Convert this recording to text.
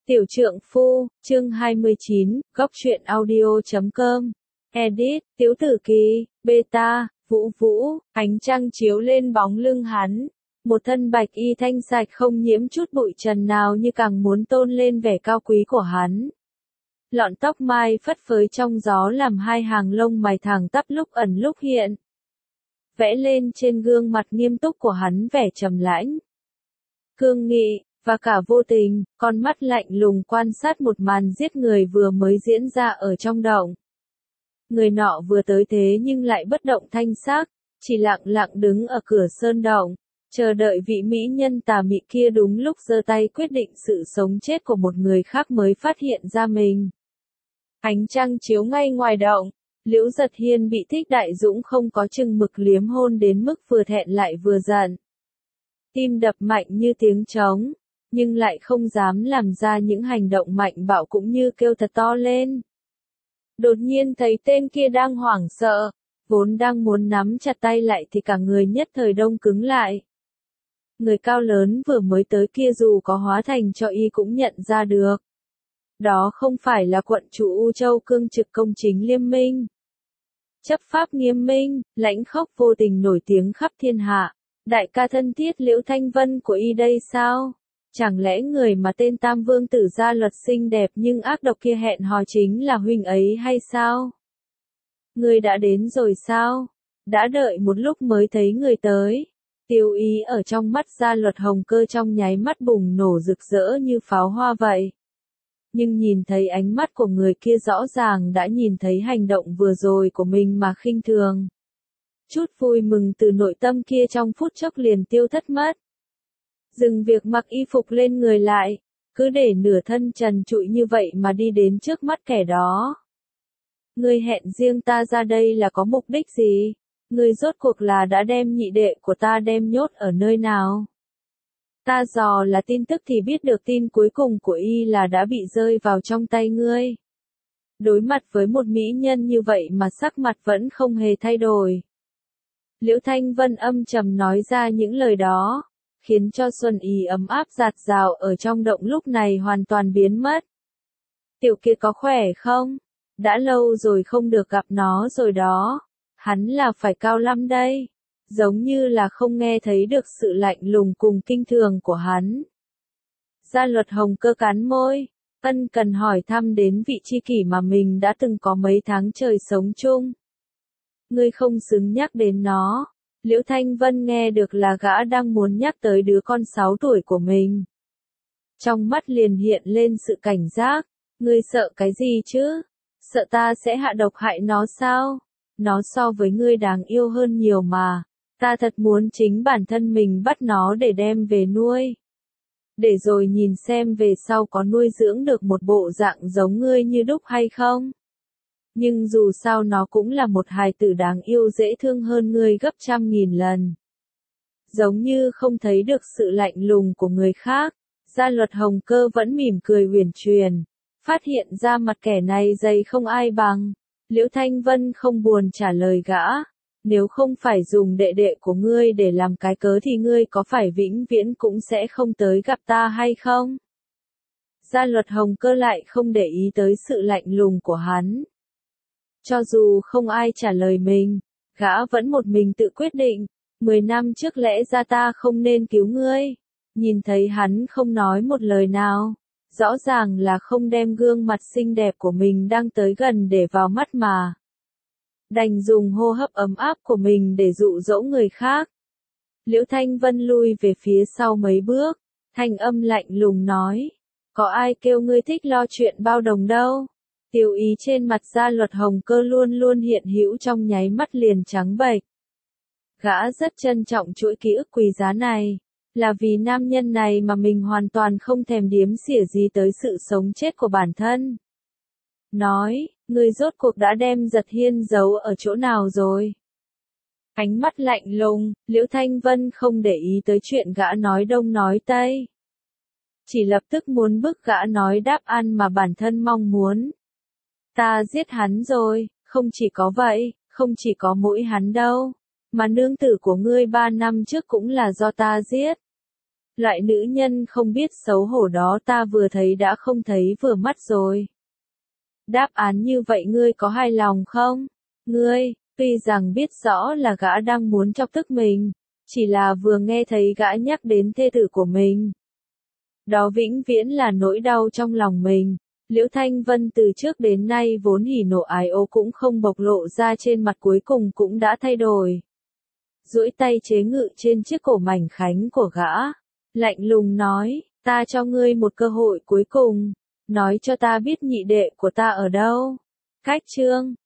Tiểu trượng phu, chương 29, góc truyện audio.com. Edit, Tiếu Tử Kỳ, Beta, Vũ Vũ, ánh trăng chiếu lên bóng lưng hắn. Một thân bạch y thanh sạch không nhiễm chút bụi trần nào như càng muốn tôn lên vẻ cao quý của hắn. Lọn tóc mai phất phới trong gió làm hai hàng lông mày thẳng tắp lúc ẩn lúc hiện. Vẽ lên trên gương mặt nghiêm túc của hắn vẻ trầm lãnh, cương nghị, và cả vô tình, con mắt lạnh lùng quan sát một màn giết người vừa mới diễn ra ở trong động. Người nọ vừa tới thế nhưng lại bất động thanh sắc, chỉ lặng lặng đứng ở cửa sơn động, chờ đợi vị mỹ nhân tà mị kia đúng lúc giơ tay quyết định sự sống chết của một người khác mới phát hiện ra mình. Ánh trăng chiếu ngay ngoài động, Liễu Giật Hiên bị Thích Đại Dũng không có chừng mực liếm hôn đến mức vừa thẹn lại vừa giận. Tim đập mạnh như tiếng trống, nhưng lại không dám làm ra những hành động mạnh bạo cũng như kêu thật to lên. Đột nhiên thấy tên kia đang hoảng sợ, vốn đang muốn nắm chặt tay lại thì cả người nhất thời đông cứng lại. Người cao lớn vừa mới tới kia dù có hóa thành cho y cũng nhận ra được. Đó không phải là quận chủ U Châu cương trực công chính liêm minh. Chấp pháp nghiêm minh, lãnh khốc vô tình nổi tiếng khắp thiên hạ. Đại ca thân thiết Liễu Thanh Vân của y đây sao? Chẳng lẽ người mà tên Tam Vương tử gia luật xinh đẹp nhưng ác độc kia hẹn hò chính là huynh ấy hay sao? Người đã đến rồi sao? Đã đợi một lúc mới thấy người tới. Tiêu ý ở trong mắt gia luật Hồng Cơ trong nháy mắt bùng nổ rực rỡ như pháo hoa vậy. Nhưng nhìn thấy ánh mắt của người kia rõ ràng đã nhìn thấy hành động vừa rồi của mình mà khinh thường. Chút vui mừng từ nội tâm kia trong phút chốc liền tiêu thất mất. Dừng việc mặc y phục lên người lại, cứ để nửa thân trần trụi như vậy mà đi đến trước mắt kẻ đó. Ngươi hẹn riêng ta ra đây là có mục đích gì? Ngươi rốt cuộc là đã đem nhị đệ của ta đem nhốt ở nơi nào? Ta dò là tin tức thì biết được tin cuối cùng của y là đã bị rơi vào trong tay ngươi. Đối mặt với một mỹ nhân như vậy mà sắc mặt vẫn không hề thay đổi. Liễu Thanh Vân âm trầm nói ra những lời đó, khiến cho xuân ý ấm áp dạt dào ở trong động lúc này hoàn toàn biến mất. Tiểu Kiệt có khỏe không? Đã lâu rồi không được gặp nó rồi đó. Hắn là phải cao lắm đây. Giống như là không nghe thấy được sự lạnh lùng cùng kinh thường của hắn. Gia luật Hồng Cơ cắn môi, ân cần hỏi thăm đến vị tri kỷ mà mình đã từng có mấy tháng trời sống chung. Ngươi không xứng nhắc đến nó. Liễu Thanh Vân nghe được là gã đang muốn nhắc tới đứa con 6 tuổi của mình. Trong mắt liền hiện lên sự cảnh giác. Ngươi sợ cái gì chứ? Sợ ta sẽ hạ độc hại nó sao? Nó so với ngươi đáng yêu hơn nhiều mà. Ta thật muốn chính bản thân mình bắt nó để đem về nuôi. Để rồi nhìn xem về sau có nuôi dưỡng được một bộ dạng giống ngươi như đúc hay không. Nhưng dù sao nó cũng là một hài tử đáng yêu dễ thương hơn ngươi gấp 100.000 lần. Giống như không thấy được sự lạnh lùng của người khác, gia luật Hồng Cơ vẫn mỉm cười huyền truyền, phát hiện ra mặt kẻ này dày không ai bằng. Liễu Thanh Vân không buồn trả lời gã. Nếu không phải dùng đệ đệ của ngươi để làm cái cớ thì ngươi có phải vĩnh viễn cũng sẽ không tới gặp ta hay không? Gia luật Hồng Cơ lại không để ý tới sự lạnh lùng của hắn. Cho dù không ai trả lời mình, gã vẫn một mình tự quyết định. 10 năm trước lẽ ra ta không nên cứu ngươi. Nhìn thấy hắn không nói một lời nào. Rõ ràng là không đem gương mặt xinh đẹp của mình đang tới gần để vào mắt mà. Đành dùng hô hấp ấm áp của mình để dụ dỗ người khác. Liễu Thanh Vân lui về phía sau mấy bước, thanh âm lạnh lùng nói. Có ai kêu ngươi thích lo chuyện bao đồng đâu? Tiêu ý trên mặt gia luật Hồng Cơ luôn luôn hiện hữu trong nháy mắt liền trắng bệch. Gã rất trân trọng chuỗi ký ức quý giá này. Là vì nam nhân này mà mình hoàn toàn không thèm điếm xỉa gì tới sự sống chết của bản thân. Nói, ngươi rốt cuộc đã đem Giật Hiên giấu ở chỗ nào rồi? Ánh mắt lạnh lùng, Liễu Thanh Vân không để ý tới chuyện gã nói đông nói tây. Chỉ lập tức muốn bức gã nói đáp án mà bản thân mong muốn. Ta giết hắn rồi, không chỉ có vậy, không chỉ có mỗi hắn đâu. Mà nương tử của ngươi 3 năm trước cũng là do ta giết. Loại nữ nhân không biết xấu hổ đó ta vừa thấy đã không thấy vừa mắt rồi. Đáp án như vậy ngươi có hài lòng không? Ngươi, tuy rằng biết rõ là gã đang muốn chọc tức mình, chỉ là vừa nghe thấy gã nhắc đến thê tử của mình. Đó vĩnh viễn là nỗi đau trong lòng mình. Liễu Thanh Vân từ trước đến nay vốn hỉ nộ ái ố cũng không bộc lộ ra trên mặt, cuối cùng cũng đã thay đổi. Duỗi tay chế ngự trên chiếc cổ mảnh khảnh của gã, lạnh lùng nói, ta cho ngươi một cơ hội cuối cùng, nói cho ta biết nhị đệ của ta ở đâu. Cách chương